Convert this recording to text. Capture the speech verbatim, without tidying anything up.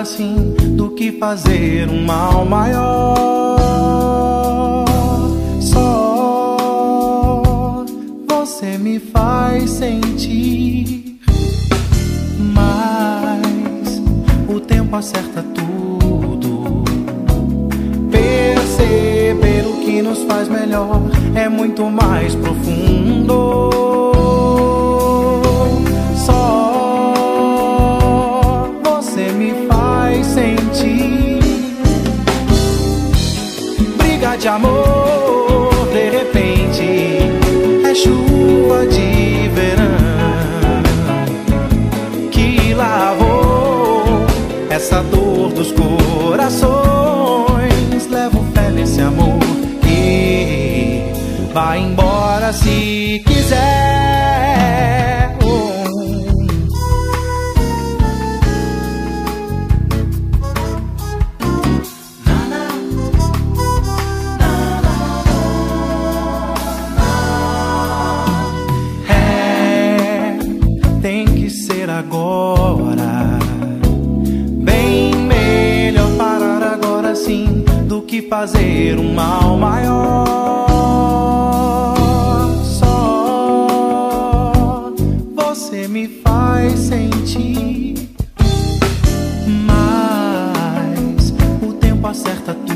assim do que fazer um mal maior. Só você me faz sentir, mas o tempo acerta tudo. Perceber o que nos faz melhor é muito mais profundo. Só você me faz sentir. Briga de amor, de repente é chuva de verão que lavou essa dor dos corações. Levo fé nesse amor que vai embora se quiser. Oh. É, tem que ser agora. Bem melhor parar agora sim do que fazer um mal maior. Só você me faz sentir, mas o tempo acerta tudo.